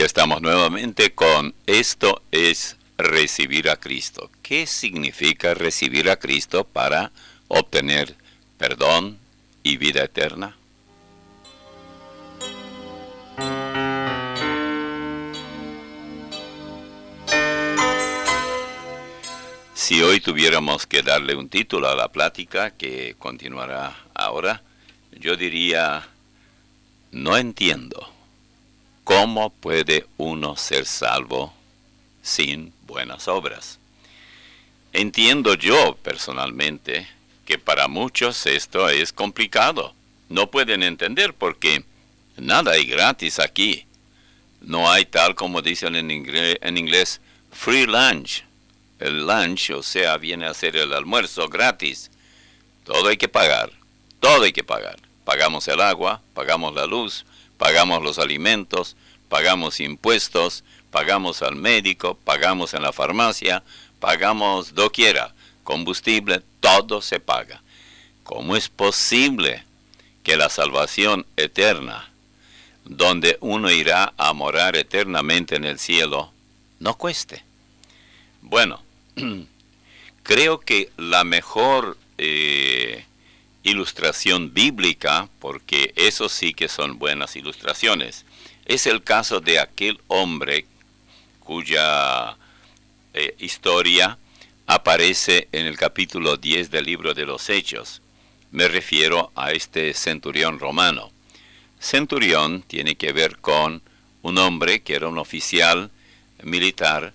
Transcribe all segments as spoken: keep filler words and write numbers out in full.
estamos nuevamente con Esto es recibir a Cristo. ¿Qué significa recibir a Cristo para obtener perdón y vida eterna? Si hoy tuviéramos que darle un título a la plática que continuará ahora, yo diría, no entiendo cómo puede uno ser salvo sin buenas obras. Entiendo yo personalmente que para muchos esto es complicado. No pueden entender porque nada hay gratis aquí. No hay tal como dicen en inglés, en inglés free lunch. El lunch, o sea, viene a ser el almuerzo gratis. Todo hay que pagar, todo hay que pagar. Pagamos el agua, pagamos la luz, pagamos los alimentos, pagamos impuestos, pagamos al médico, pagamos en la farmacia, pagamos doquiera, combustible, todo se paga. ¿Cómo es posible que la salvación eterna, donde uno irá a morar eternamente en el cielo, no cueste? Bueno, creo que la mejor eh, ilustración bíblica, porque eso sí que son buenas ilustraciones, es el caso de aquel hombre cuya eh, historia aparece en el capítulo diez del libro de los Hechos. Me refiero a este centurión romano. Centurión tiene que ver con un hombre que era un oficial militar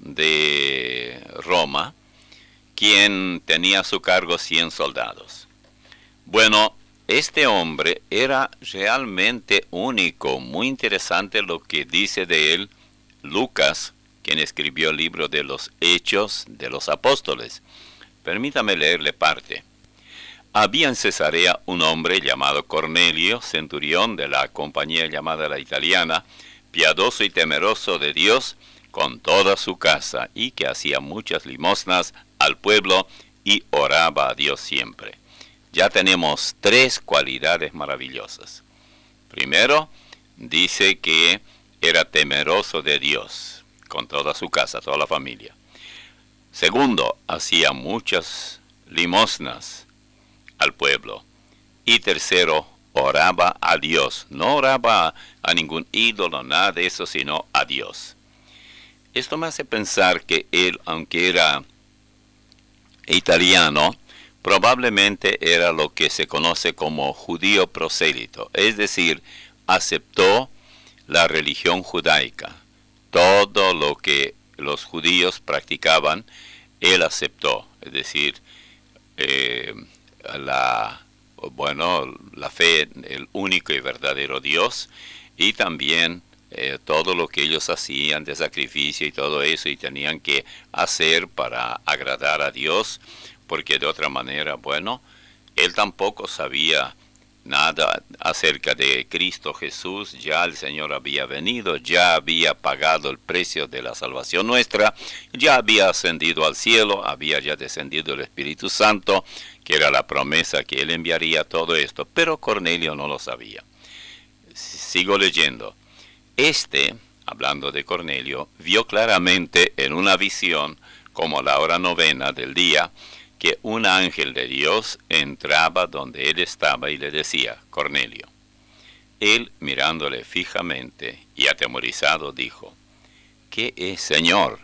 de Roma, quien tenía a su cargo cien soldados. Bueno, este hombre era realmente único, muy interesante lo que dice de él Lucas, quien escribió el libro de los Hechos de los Apóstoles. Permítame leerle parte. Había en Cesarea un hombre llamado Cornelio, centurión de la compañía llamada la Italiana, piadoso y temeroso de Dios, con toda su casa, y que hacía muchas limosnas al pueblo y oraba a Dios siempre. Ya tenemos tres cualidades maravillosas. Primero, dice que era temeroso de Dios, con toda su casa, toda la familia. Segundo, hacía muchas limosnas al pueblo. Y tercero, oraba a Dios. No oraba a ningún ídolo, nada de eso, sino a Dios. Esto me hace pensar que él, aunque era italiano, probablemente era lo que se conoce como judío prosélito, es decir, aceptó la religión judaica. Todo lo que los judíos practicaban, él aceptó, es decir, eh, la, bueno, la fe en el único y verdadero Dios, y también Eh, todo lo que ellos hacían de sacrificio y todo eso, y tenían que hacer para agradar a Dios, porque de otra manera, bueno, él tampoco sabía nada acerca de Cristo Jesús. Ya el Señor había venido, ya había pagado el precio de la salvación nuestra, ya había ascendido al cielo, había ya descendido el Espíritu Santo, que era la promesa que él enviaría todo esto, pero Cornelio no lo sabía. Sigo leyendo. Este, hablando de Cornelio, vio claramente en una visión, como a la hora novena del día, que un ángel de Dios entraba donde él estaba y le decía, Cornelio. Él, mirándole fijamente y atemorizado, dijo, ¿qué es, Señor?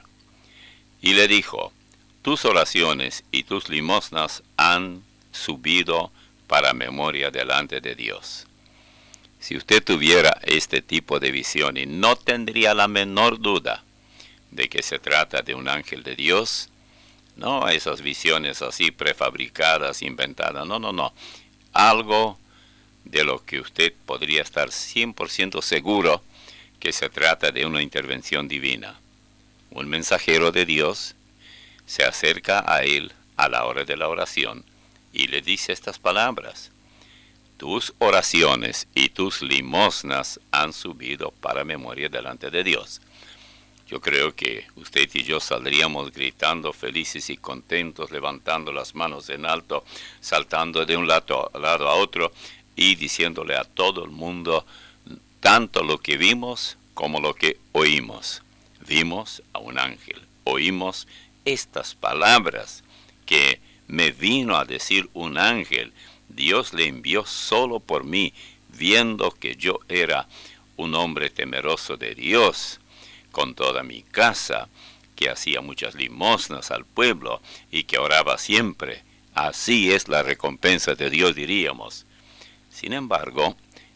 Y le dijo, tus oraciones y tus limosnas han subido para memoria delante de Dios. Si usted tuviera este tipo de visión y no tendría la menor duda de que se trata de un ángel de Dios, no esas visiones así prefabricadas, inventadas, no, no, no. Algo de lo que usted podría estar cien por ciento seguro que se trata de una intervención divina. Un mensajero de Dios se acerca a él a la hora de la oración y le dice estas palabras. Tus oraciones y tus limosnas han subido para memoria delante de Dios. Yo creo que usted y yo saldríamos gritando felices y contentos, levantando las manos en alto, saltando de un lado, lado a otro y diciéndole a todo el mundo tanto lo que vimos como lo que oímos. Vimos a un ángel, oímos estas palabras que me vino a decir un ángel. Dios le envió solo por mí, viendo que yo era un hombre temeroso de Dios, con toda mi casa, que hacía muchas limosnas al pueblo y que oraba siempre. Así es la recompensa de Dios, diríamos. Sin embargo,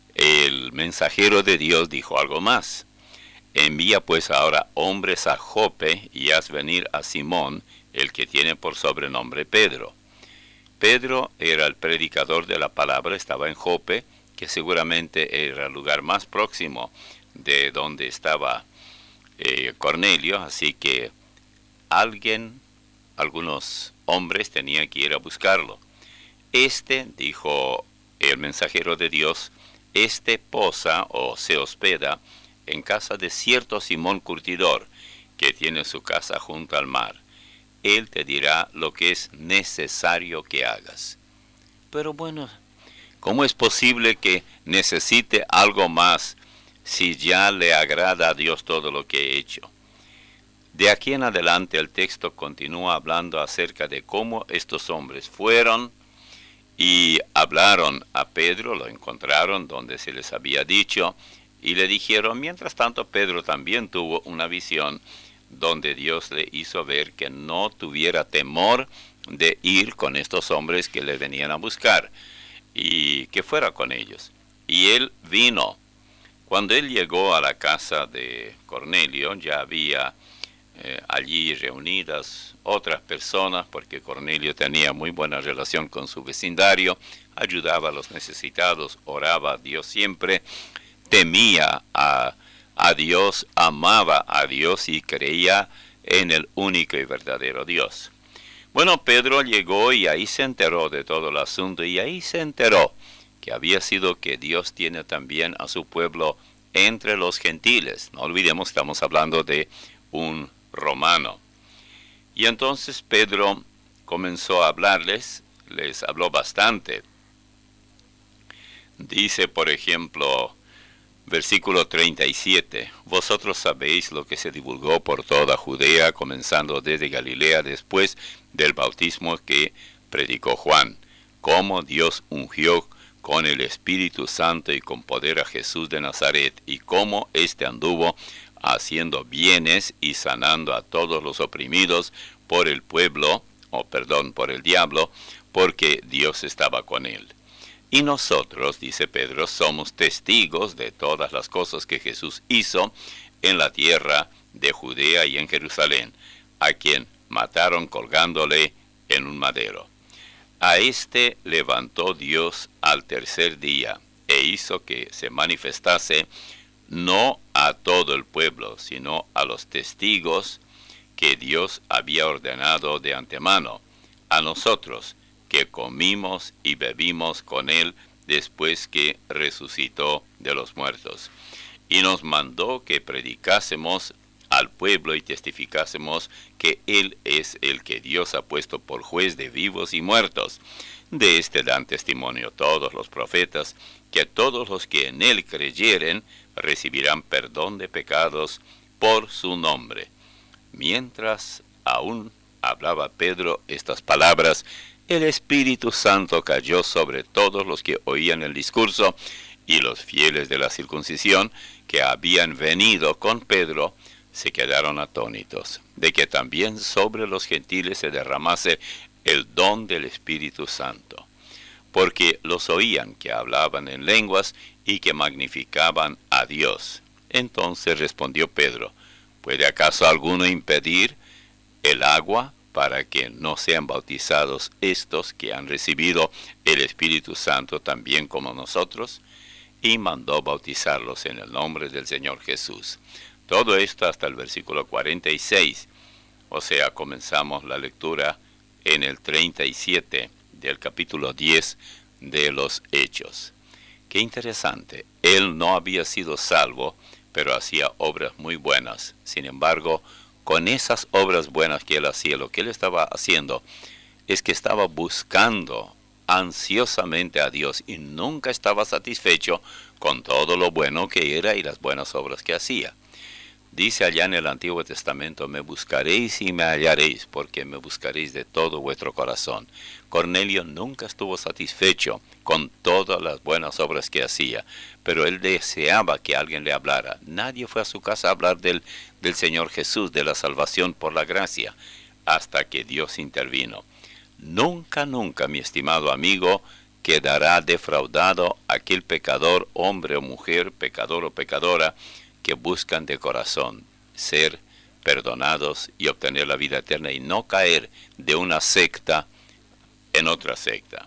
el mensajero de Dios dijo algo más. Envía pues ahora hombres a Jope y haz venir a Simón, el que tiene por sobrenombre Pedro. Pedro era el predicador de la palabra, estaba en Jope, que seguramente era el lugar más próximo de donde estaba eh, Cornelio, así que alguien, algunos hombres tenían que ir a buscarlo. Este, dijo el mensajero de Dios, este posa o se hospeda en casa de cierto Simón Curtidor, que tiene su casa junto al mar. Él te dirá lo que es necesario que hagas. Pero bueno, ¿cómo es posible que necesite algo más si ya le agrada a Dios todo lo que he hecho? De aquí en adelante el texto continúa hablando acerca de cómo estos hombres fueron y hablaron a Pedro, lo encontraron donde se les había dicho, y le dijeron. Mientras tanto, Pedro también tuvo una visión donde Dios le hizo ver que no tuviera temor de ir con estos hombres que le venían a buscar y que fuera con ellos. Y él vino. Cuando él llegó a la casa de Cornelio, ya había eh, allí reunidas otras personas, porque Cornelio tenía muy buena relación con su vecindario, ayudaba a los necesitados, oraba a Dios siempre, temía a, a Dios, amaba a Dios y creía en el único y verdadero Dios. Bueno, Pedro llegó y ahí se enteró de todo el asunto, y ahí se enteró que había sido que Dios tiene también a su pueblo entre los gentiles. No olvidemos, estamos hablando de un romano. Y entonces Pedro comenzó a hablarles, les habló bastante. Dice, por ejemplo, versículo treinta y siete, vosotros sabéis lo que se divulgó por toda Judea, comenzando desde Galilea después del bautismo que predicó Juan, cómo Dios ungió con el Espíritu Santo y con poder a Jesús de Nazaret, y cómo éste anduvo haciendo bienes y sanando a todos los oprimidos por el pueblo, o perdón, por el diablo, porque Dios estaba con él. Y nosotros, dice Pedro, somos testigos de todas las cosas que Jesús hizo en la tierra de Judea y en Jerusalén, a quien mataron colgándole en un madero. A este levantó Dios al tercer día, e hizo que se manifestase no a todo el pueblo, sino a los testigos que Dios había ordenado de antemano, a nosotros, que comimos y bebimos con él después que resucitó de los muertos. Y nos mandó que predicásemos al pueblo y testificásemos que él es el que Dios ha puesto por juez de vivos y muertos. De este dan testimonio todos los profetas, que todos los que en él creyeren recibirán perdón de pecados por su nombre. Mientras aún hablaba Pedro estas palabras, el Espíritu Santo cayó sobre todos los que oían el discurso, y los fieles de la circuncisión que habían venido con Pedro se quedaron atónitos, de que también sobre los gentiles se derramase el don del Espíritu Santo, porque los oían que hablaban en lenguas y que magnificaban a Dios. Entonces respondió Pedro, ¿puede acaso alguno impedir el agua para que no sean bautizados estos que han recibido el Espíritu Santo también como nosotros? Y mandó bautizarlos en el nombre del Señor Jesús. Todo esto hasta el versículo cuarenta y seis, o sea, comenzamos la lectura en el treinta y siete del capítulo diez de los Hechos. Qué interesante, él no había sido salvo, pero hacía obras muy buenas. Sin embargo, con esas obras buenas que él hacía, lo que él estaba haciendo es que estaba buscando ansiosamente a Dios y nunca estaba satisfecho con todo lo bueno que era y las buenas obras que hacía. Dice allá en el Antiguo Testamento, me buscaréis y me hallaréis, porque me buscaréis de todo vuestro corazón. Cornelio nunca estuvo satisfecho con todas las buenas obras que hacía, pero él deseaba que alguien le hablara. Nadie fue a su casa a hablar del, del Señor Jesús, de la salvación por la gracia, hasta que Dios intervino. Nunca, nunca, mi estimado amigo, quedará defraudado aquel pecador, hombre o mujer, pecador o pecadora, que buscan de corazón ser perdonados y obtener la vida eterna y no caer de una secta en otra secta.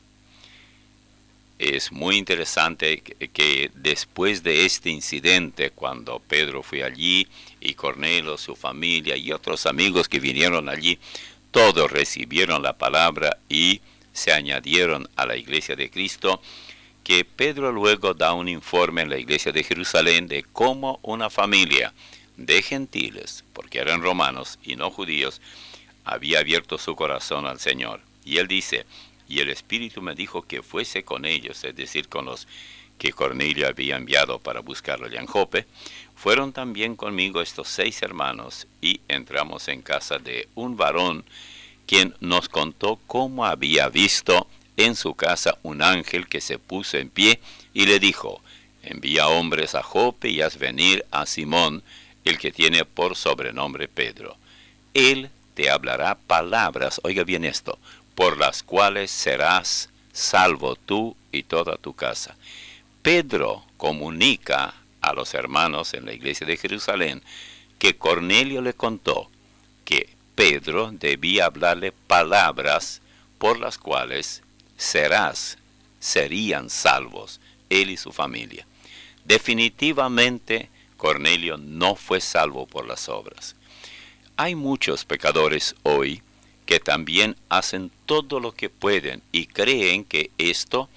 Es muy interesante que, que después de este incidente, cuando Pedro fue allí y Cornelio, su familia y otros amigos que vinieron allí, todos recibieron la palabra y se añadieron a la iglesia de Cristo, que Pedro luego da un informe en la iglesia de Jerusalén de cómo una familia de gentiles, porque eran romanos y no judíos, había abierto su corazón al Señor. Y él dice, y el Espíritu me dijo que fuese con ellos, es decir, con los que Cornelio había enviado para buscarlo allá en Jope. Fueron también conmigo estos seis hermanos y entramos en casa de un varón quien nos contó cómo había visto en su casa un ángel que se puso en pie y le dijo, envía hombres a Jope y haz venir a Simón, el que tiene por sobrenombre Pedro. Él te hablará palabras, oiga bien esto, por las cuales serás salvo tú y toda tu casa. Pedro comunica a los hermanos en la iglesia de Jerusalén que Cornelio le contó que Pedro debía hablarle palabras por las cuales serás, serían salvos, él y su familia. Definitivamente, Cornelio no fue salvo por las obras. Hay muchos pecadores hoy que también hacen todo lo que pueden y creen que esto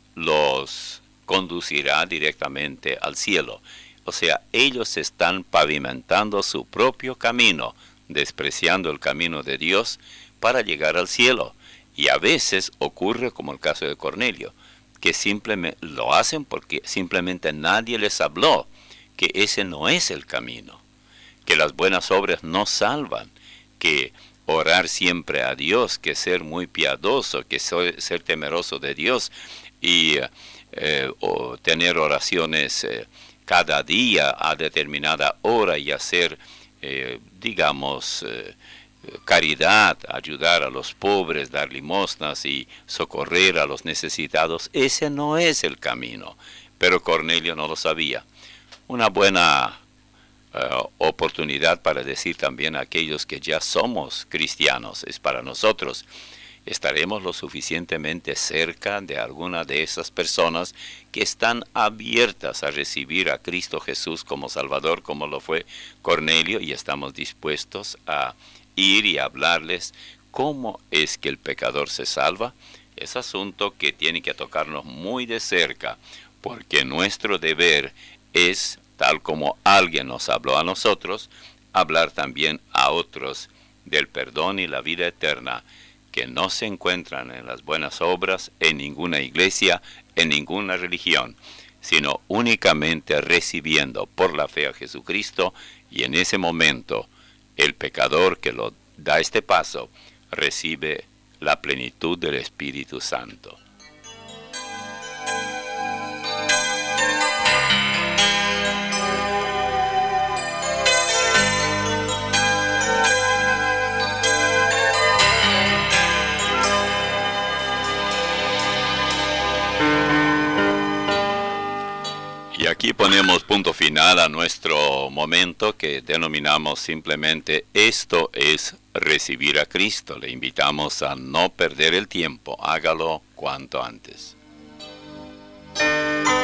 los conducirá directamente al cielo. O sea, ellos están pavimentando su propio camino, despreciando el camino de Dios para llegar al cielo. Y a veces ocurre como el caso de Cornelio, que simplemente lo hacen porque simplemente nadie les habló, que ese no es el camino, que las buenas obras no salvan, que orar siempre a Dios, que ser muy piadoso, que ser, ser temeroso de Dios y eh, o tener oraciones eh, cada día a determinada hora y hacer, eh, digamos, eh, caridad, ayudar a los pobres, dar limosnas y socorrer a los necesitados, ese no es el camino. Pero Cornelio no lo sabía. Una buena uh, oportunidad para decir también a aquellos que ya somos cristianos es para nosotros. ¿Estaremos lo suficientemente cerca de alguna de esas personas que están abiertas a recibir a Cristo Jesús como Salvador, como lo fue Cornelio, y estamos dispuestos a ir y hablarles cómo es que el pecador se salva? Es asunto que tiene que tocarnos muy de cerca, porque nuestro deber es, tal como alguien nos habló a nosotros, hablar también a otros del perdón y la vida eterna, que no se encuentran en las buenas obras, en ninguna iglesia, en ninguna religión, sino únicamente recibiendo por la fe a Jesucristo, y en ese momento el pecador que lo da este paso recibe la plenitud del Espíritu Santo. Y aquí ponemos punto final a nuestro momento que denominamos simplemente esto es recibir a Cristo. Le invitamos a no perder el tiempo, hágalo cuanto antes.